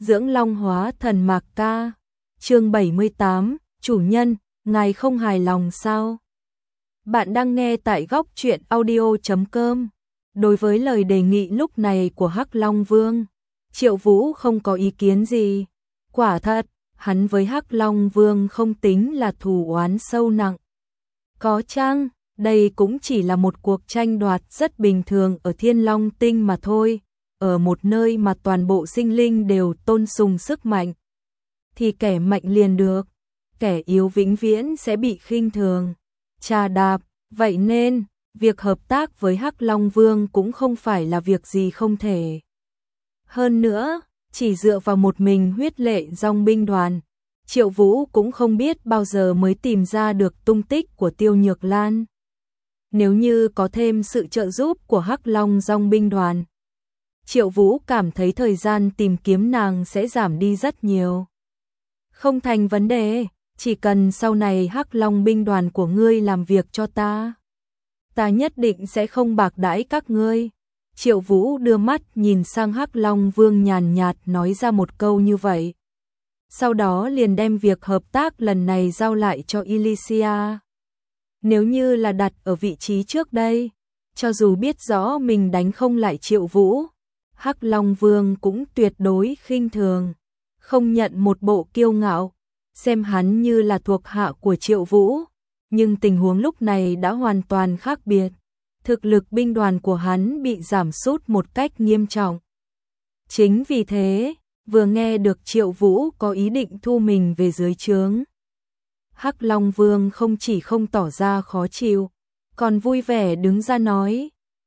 Dưỡng Long hóa thần Mạc Ca. Chương 78, chủ nhân, ngài không hài lòng sao? Bạn đang nghe tại góc truyện audio.com. Đối với lời đề nghị lúc này của Hắc Long Vương, Triệu Vũ không có ý kiến gì. Quả thật, hắn với Hắc Long Vương không tính là thù oán sâu nặng. Có chăng, đây cũng chỉ là một cuộc tranh đoạt rất bình thường ở Thiên Long Tinh mà thôi. Ở một nơi mà toàn bộ sinh linh đều tôn sùng sức mạnh, thì kẻ mạnh liền được, kẻ yếu vĩnh viễn sẽ bị khinh thường, trà đạp. Vậy nên, việc hợp tác với Hắc Long Vương cũng không phải là việc gì không thể. Hơn nữa, chỉ dựa vào một mình huyết lệ dòng binh đoàn, Triệu Vũ cũng không biết bao giờ mới tìm ra được tung tích của Tiêu Nhược Lan. Nếu như có thêm sự trợ giúp của Hắc Long dòng binh đoàn, Triệu Vũ cảm thấy thời gian tìm kiếm nàng sẽ giảm đi rất nhiều. Không thành vấn đề, chỉ cần sau này Hắc Long binh đoàn của ngươi làm việc cho ta, ta nhất định sẽ không bạc đãi các ngươi. Triệu Vũ đưa mắt nhìn sang Hắc Long Vương nhàn nhạt nói ra một câu như vậy. Sau đó liền đem việc hợp tác lần này giao lại cho Elysia. Nếu như là đặt ở vị trí trước đây, cho dù biết rõ mình đánh không lại Triệu Vũ, Hắc Long Vương cũng tuyệt đối khinh thường, không nhận một bộ kiêu ngạo, xem hắn như là thuộc hạ của Triệu Vũ. Nhưng tình huống lúc này đã hoàn toàn khác biệt. Thực lực binh đoàn của hắn bị giảm sút một cách nghiêm trọng. Chính vì thế, vừa nghe được Triệu Vũ có ý định thu mình về dưới trướng, Hắc Long Vương không chỉ không tỏ ra khó chịu, còn vui vẻ đứng ra nói,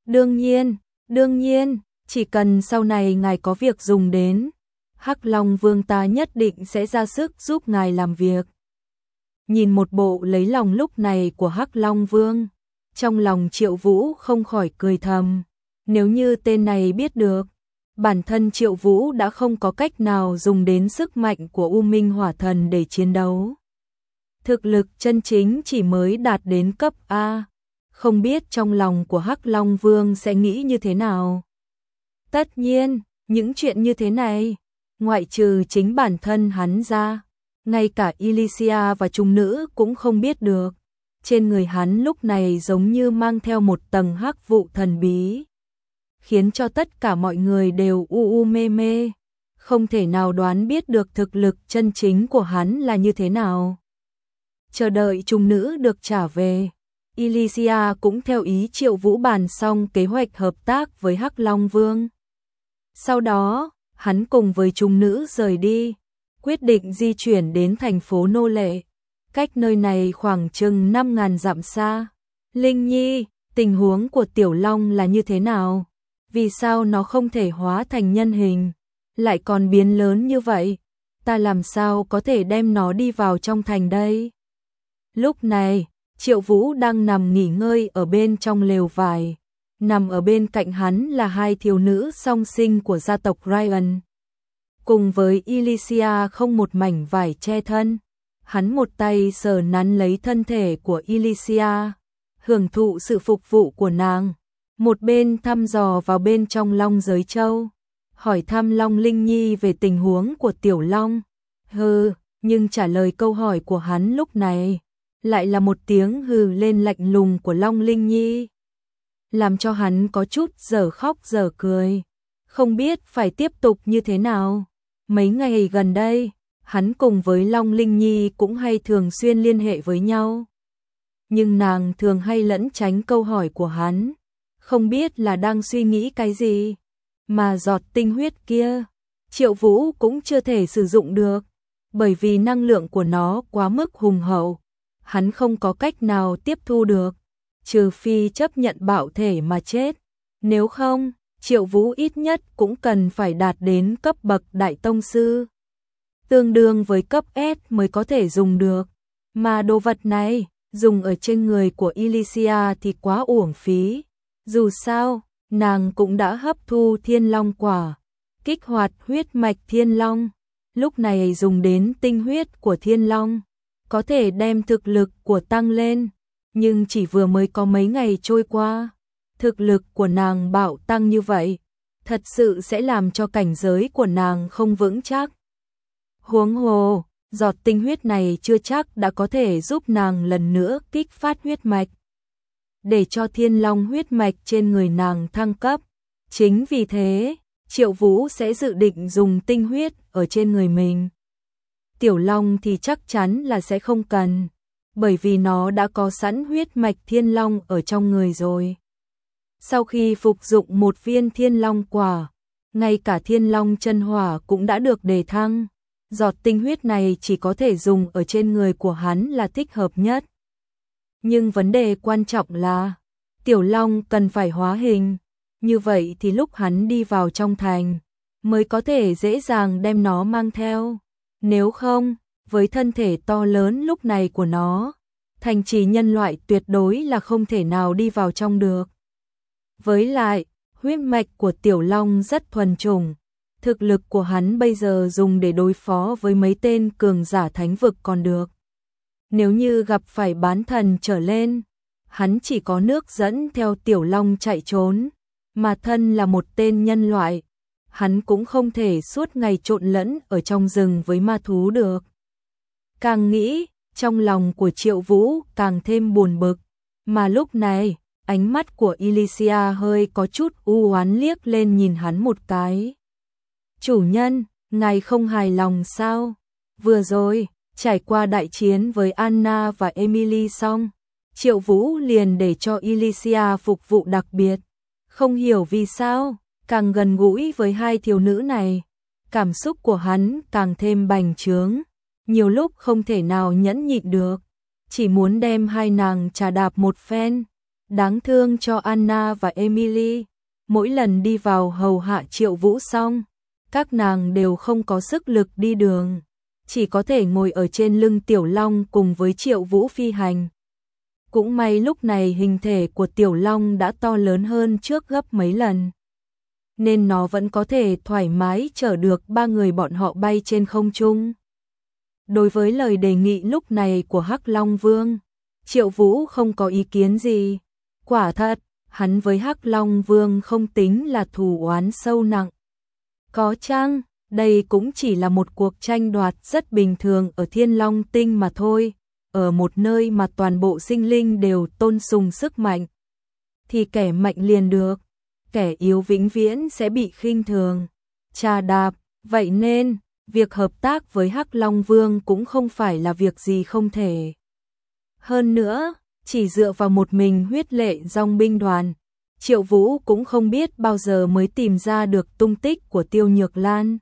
đương nhiên, chỉ cần sau này ngài có việc dùng đến, Hắc Long Vương ta nhất định sẽ ra sức giúp ngài làm việc. Nhìn một bộ lấy lòng lúc này của Hắc Long Vương, trong lòng Triệu Vũ không khỏi cười thầm. Nếu như tên này biết được, bản thân Triệu Vũ đã không có cách nào dùng đến sức mạnh của U Minh Hỏa Thần để chiến đấu. Thực lực chân chính chỉ mới đạt đến cấp A, không biết trong lòng của Hắc Long Vương sẽ nghĩ như thế nào. Tất nhiên, những chuyện như thế này, ngoại trừ chính bản thân hắn ra, ngay cả Elysia và trùng nữ cũng không biết được. Trên người hắn lúc này giống như mang theo một tầng hắc vụ thần bí, khiến cho tất cả mọi người đều mê mê, không thể nào đoán biết được thực lực chân chính của hắn là như thế nào. Chờ đợi trùng nữ được trả về, Elysia cũng theo ý Triệu Vũ bàn xong kế hoạch hợp tác với Hắc Long Vương. Sau đó, hắn cùng với trùng nữ rời đi, quyết định di chuyển đến thành phố Nô Lệ, cách nơi này khoảng chừng 5.000 dặm xa. Linh Nhi, tình huống của Tiểu Long là như thế nào? Vì sao nó không thể hóa thành nhân hình, lại còn biến lớn như vậy? Ta làm sao có thể đem nó đi vào trong thành đây? Lúc này, Triệu Vũ đang nằm nghỉ ngơi ở bên trong lều vải. Nằm ở bên cạnh hắn là hai thiếu nữ song sinh của gia tộc Ryan. Cùng với Elysia không một mảnh vải che thân. Hắn một tay sờ nắn lấy thân thể của Elysia, hưởng thụ sự phục vụ của nàng. Một bên thăm dò vào bên trong Long Giới Châu, hỏi thăm Long Linh Nhi về tình huống của Tiểu Long. Nhưng trả lời câu hỏi của hắn lúc này, lại là một tiếng hừ lên lạnh lùng của Long Linh Nhi, làm cho hắn có chút dở khóc dở cười, không biết phải tiếp tục như thế nào. Mấy ngày gần đây, hắn cùng với Long Linh Nhi cũng hay thường xuyên liên hệ với nhau. Nhưng nàng thường hay lẫn tránh câu hỏi của hắn, không biết là đang suy nghĩ cái gì. Mà giọt tinh huyết kia, Triệu Vũ cũng chưa thể sử dụng được, bởi vì năng lượng của nó quá mức hùng hậu, hắn không có cách nào tiếp thu được, trừ phi chấp nhận bạo thể mà chết. Nếu không, Triệu Vũ ít nhất cũng cần phải đạt đến cấp bậc đại tông sư, tương đương với cấp S mới có thể dùng được. Mà đồ vật này, dùng ở trên người của Elysia thì quá uổng phí. Dù sao, nàng cũng đã hấp thu Thiên Long quả, kích hoạt huyết mạch Thiên Long. Lúc này dùng đến tinh huyết của Thiên Long, có thể đem thực lực của tăng lên. Nhưng chỉ vừa mới có mấy ngày trôi qua, thực lực của nàng bạo tăng như vậy, thật sự sẽ làm cho cảnh giới của nàng không vững chắc. Huống hồ, giọt tinh huyết này chưa chắc đã có thể giúp nàng lần nữa kích phát huyết mạch, để cho thiên long huyết mạch trên người nàng thăng cấp. Chính vì thế, Triệu Vũ sẽ dự định dùng tinh huyết ở trên người mình. Tiểu Long thì chắc chắn là sẽ không cần, bởi vì nó đã có sẵn huyết mạch thiên long ở trong người rồi. Sau khi phục dụng một viên thiên long quả, ngay cả thiên long chân hỏa cũng đã được đề thăng. Giọt tinh huyết này chỉ có thể dùng ở trên người của hắn là thích hợp nhất. Nhưng vấn đề quan trọng là, Tiểu Long cần phải hóa hình, như vậy thì lúc hắn đi vào trong thành, mới có thể dễ dàng đem nó mang theo. Nếu không, với thân thể to lớn lúc này của nó, thành trì nhân loại tuyệt đối là không thể nào đi vào trong được. Với lại, huyết mạch của Tiểu Long rất thuần chủng, thực lực của hắn bây giờ dùng để đối phó với mấy tên cường giả thánh vực còn được. Nếu như gặp phải bán thần trở lên, hắn chỉ có nước dẫn theo Tiểu Long chạy trốn, mà thân là một tên nhân loại, hắn cũng không thể suốt ngày trộn lẫn ở trong rừng với ma thú được. Càng nghĩ, trong lòng của Triệu Vũ càng thêm buồn bực, mà lúc này, ánh mắt của Elysia hơi có chút u oán liếc lên nhìn hắn một cái. Chủ nhân, ngài không hài lòng sao? Vừa rồi, trải qua đại chiến với Anna và Emily xong, Triệu Vũ liền để cho Elysia phục vụ đặc biệt. Không hiểu vì sao, càng gần gũi với hai thiếu nữ này, cảm xúc của hắn càng thêm bành trướng, nhiều lúc không thể nào nhẫn nhịn được, chỉ muốn đem hai nàng trà đạp một phen. Đáng thương cho Anna và Emily, mỗi lần đi vào hầu hạ Triệu Vũ xong, các nàng đều không có sức lực đi đường, chỉ có thể ngồi ở trên lưng Tiểu Long cùng với Triệu Vũ phi hành. Cũng may lúc này hình thể của Tiểu Long đã to lớn hơn trước gấp mấy lần, nên nó vẫn có thể thoải mái chở được ba người bọn họ bay trên không trung. Đối với lời đề nghị lúc này của Hắc Long Vương, Triệu Vũ không có ý kiến gì. Quả thật, hắn với Hắc Long Vương không tính là thù oán sâu nặng. Có chăng, đây cũng chỉ là một cuộc tranh đoạt rất bình thường ở Thiên Long Tinh mà thôi, ở một nơi mà toàn bộ sinh linh đều tôn sùng sức mạnh. Thì kẻ mạnh liền được, kẻ yếu vĩnh viễn sẽ bị khinh thường, trà đạp, vậy nên, việc hợp tác với Hắc Long Vương cũng không phải là việc gì không thể. Hơn nữa, chỉ dựa vào một mình huyết lệ dòng binh đoàn, Triệu Vũ cũng không biết bao giờ mới tìm ra được tung tích của Tiêu Nhược Lan.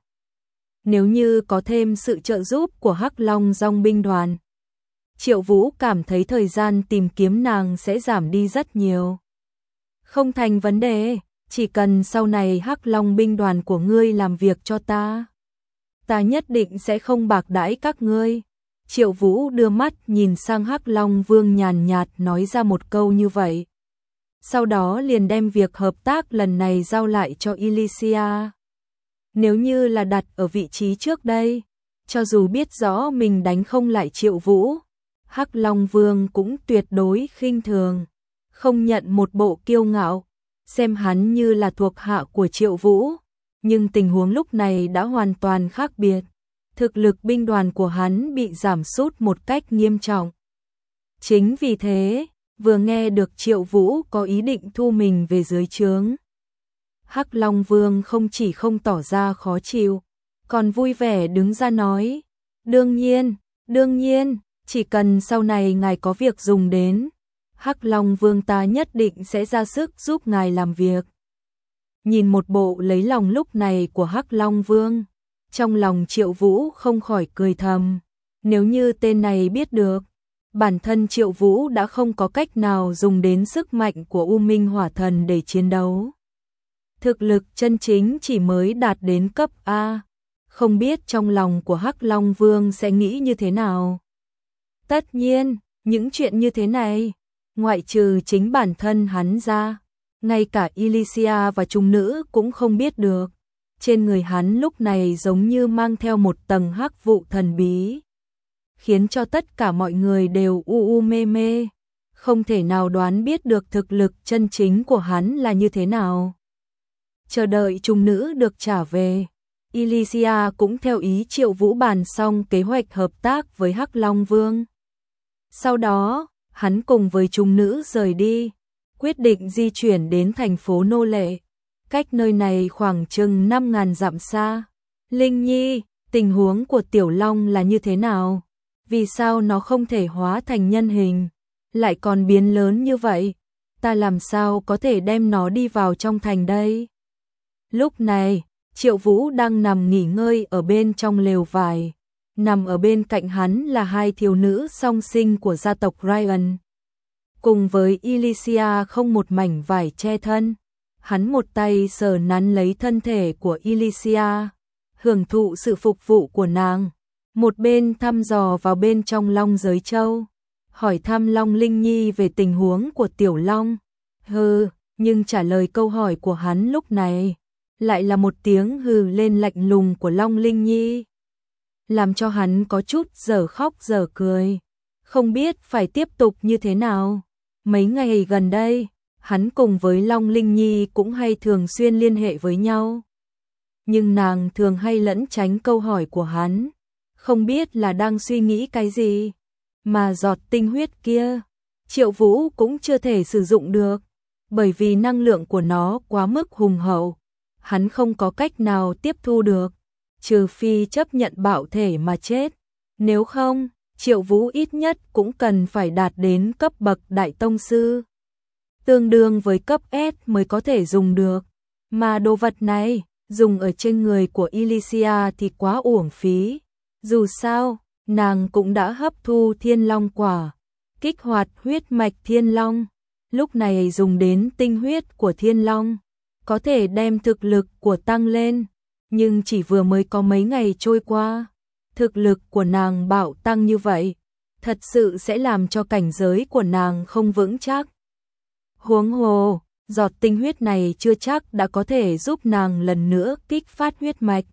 Nếu như có thêm sự trợ giúp của Hắc Long dòng binh đoàn, Triệu Vũ cảm thấy thời gian tìm kiếm nàng sẽ giảm đi rất nhiều. Không thành vấn đề, chỉ cần sau này Hắc Long binh đoàn của ngươi làm việc cho ta, ta nhất định sẽ không bạc đãi các ngươi. Triệu Vũ đưa mắt nhìn sang Hắc Long Vương nhàn nhạt nói ra một câu như vậy. Sau đó liền đem việc hợp tác lần này giao lại cho Elysia. Nếu như là đặt ở vị trí trước đây, cho dù biết rõ mình đánh không lại Triệu Vũ, Hắc Long Vương cũng tuyệt đối khinh thường, không nhận một bộ kiêu ngạo, xem hắn như là thuộc hạ của Triệu Vũ. Nhưng tình huống lúc này đã hoàn toàn khác biệt. Thực lực binh đoàn của hắn bị giảm sút một cách nghiêm trọng. Chính vì thế, vừa nghe được Triệu Vũ có ý định thu mình về dưới trướng, Hắc Long Vương không chỉ không tỏ ra khó chịu, còn vui vẻ đứng ra nói, đương nhiên, chỉ cần sau này ngài có việc dùng đến, Hắc Long Vương ta nhất định sẽ ra sức giúp ngài làm việc. Nhìn một bộ lấy lòng lúc này của Hắc Long Vương, trong lòng Triệu Vũ không khỏi cười thầm, nếu như tên này biết được, bản thân Triệu Vũ đã không có cách nào dùng đến sức mạnh của U Minh Hỏa Thần để chiến đấu. Thực lực chân chính chỉ mới đạt đến cấp A, không biết trong lòng của Hắc Long Vương sẽ nghĩ như thế nào. Tất nhiên, những chuyện như thế này, ngoại trừ chính bản thân hắn ra, ngay cả Elysia và trung nữ cũng không biết được. Trên người hắn lúc này giống như mang theo một tầng hắc vụ thần bí, khiến cho tất cả mọi người đều u mê mê, không thể nào đoán biết được thực lực chân chính của hắn là như thế nào. chờ đợi trùng nữ được trả về. Elysia cũng theo ý Triệu Vũ bàn xong kế hoạch hợp tác với Hắc Long Vương. Sau đó, hắn cùng với trùng nữ rời đi, quyết định di chuyển đến thành phố nô lệ, cách nơi này khoảng chừng 5.000 dặm xa. Linh Nhi, tình huống của Tiểu Long là như thế nào? Vì sao nó không thể hóa thành nhân hình, lại còn biến lớn như vậy? Ta làm sao có thể đem nó đi vào trong thành đây? Lúc này, Triệu Vũ đang nằm nghỉ ngơi ở bên trong lều vải. Nằm ở bên cạnh hắn là hai thiếu nữ song sinh của gia tộc Ryan. Cùng với Elysia không một mảnh vải che thân. Hắn một tay sờ nắn lấy thân thể của Elysia, hưởng thụ sự phục vụ của nàng. Một bên thăm dò vào bên trong long giới châu, hỏi thăm Long Linh Nhi về tình huống của Tiểu Long. Nhưng trả lời câu hỏi của hắn lúc này lại là một tiếng hừ lên lạnh lùng của Long Linh Nhi, làm cho hắn có chút dở khóc dở cười, không biết phải tiếp tục như thế nào. Mấy ngày gần đây, hắn cùng với Long Linh Nhi cũng hay thường xuyên liên hệ với nhau, nhưng nàng thường hay lẫn tránh câu hỏi của hắn, không biết là đang suy nghĩ cái gì. Mà giọt tinh huyết kia, Triệu Vũ cũng chưa thể sử dụng được, bởi vì năng lượng của nó quá mức hùng hậu, hắn không có cách nào tiếp thu được, trừ phi chấp nhận bạo thể mà chết. Nếu không, Triệu Vũ ít nhất cũng cần phải đạt đến cấp bậc đại tông sư, tương đương với cấp S mới có thể dùng được. Mà đồ vật này, dùng ở trên người của Elysia thì quá uổng phí. Dù sao, nàng cũng đã hấp thu thiên long quả, kích hoạt huyết mạch thiên long. Lúc này dùng đến tinh huyết của thiên long, có thể đem thực lực của tăng lên. Nhưng chỉ vừa mới có mấy ngày trôi qua, thực lực của nàng bạo tăng như vậy, thật sự sẽ làm cho cảnh giới của nàng không vững chắc. Huống hồ, giọt tinh huyết này chưa chắc đã có thể giúp nàng lần nữa kích phát huyết mạch,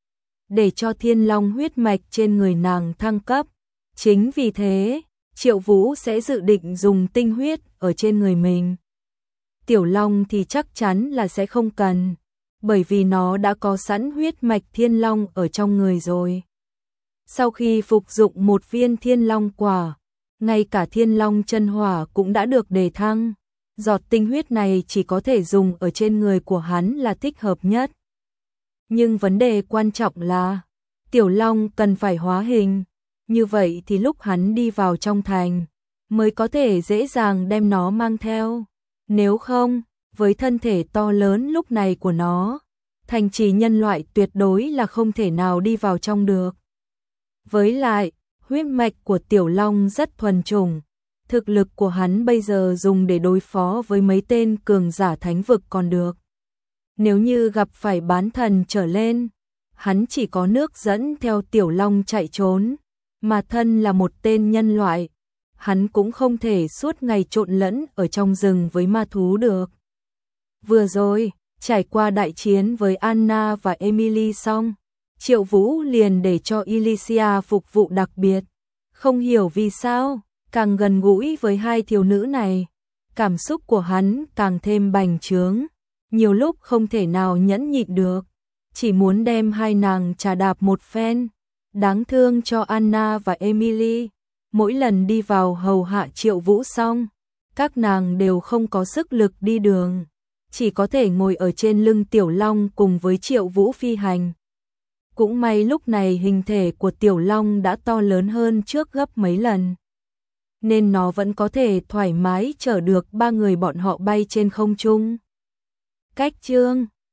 để cho thiên long huyết mạch trên người nàng thăng cấp. Chính vì thế, Triệu Vũ sẽ dự định dùng tinh huyết ở trên người mình. Tiểu Long thì chắc chắn là sẽ không cần, bởi vì nó đã có sẵn huyết mạch thiên long ở trong người rồi. Sau khi phục dụng một viên thiên long quả, ngay cả thiên long chân hỏa cũng đã được đề thăng. Giọt tinh huyết này chỉ có thể dùng ở trên người của hắn là thích hợp nhất. Nhưng vấn đề quan trọng là Tiểu Long cần phải hóa hình, như vậy thì lúc hắn đi vào trong thành mới có thể dễ dàng đem nó mang theo. Nếu không, với thân thể to lớn lúc này của nó, thành trì nhân loại tuyệt đối là không thể nào đi vào trong được. Với lại, huyết mạch của Tiểu Long rất thuần chủng, thực lực của hắn bây giờ dùng để đối phó với mấy tên cường giả thánh vực còn được. Nếu như gặp phải bán thần trở lên, hắn chỉ có nước dẫn theo Tiểu Long chạy trốn, mà thân là một tên nhân loại, hắn cũng không thể suốt ngày trộn lẫn ở trong rừng với ma thú được. Vừa rồi, trải qua đại chiến với Anna và Emily xong, Triệu Vũ liền để cho Elysia phục vụ đặc biệt. Không hiểu vì sao, càng gần gũi với hai thiếu nữ này, cảm xúc của hắn càng thêm bành trướng, nhiều lúc không thể nào nhẫn nhịn được, chỉ muốn đem hai nàng trà đạp một phen. Đáng thương cho Anna và Emily, mỗi lần đi vào hầu hạ Triệu Vũ xong, các nàng đều không có sức lực đi đường, chỉ có thể ngồi ở trên lưng Tiểu Long cùng với Triệu Vũ phi hành. Cũng may lúc này hình thể của Tiểu Long đã to lớn hơn trước gấp mấy lần, nên nó vẫn có thể thoải mái chở được ba người bọn họ bay trên không trung. Cách chương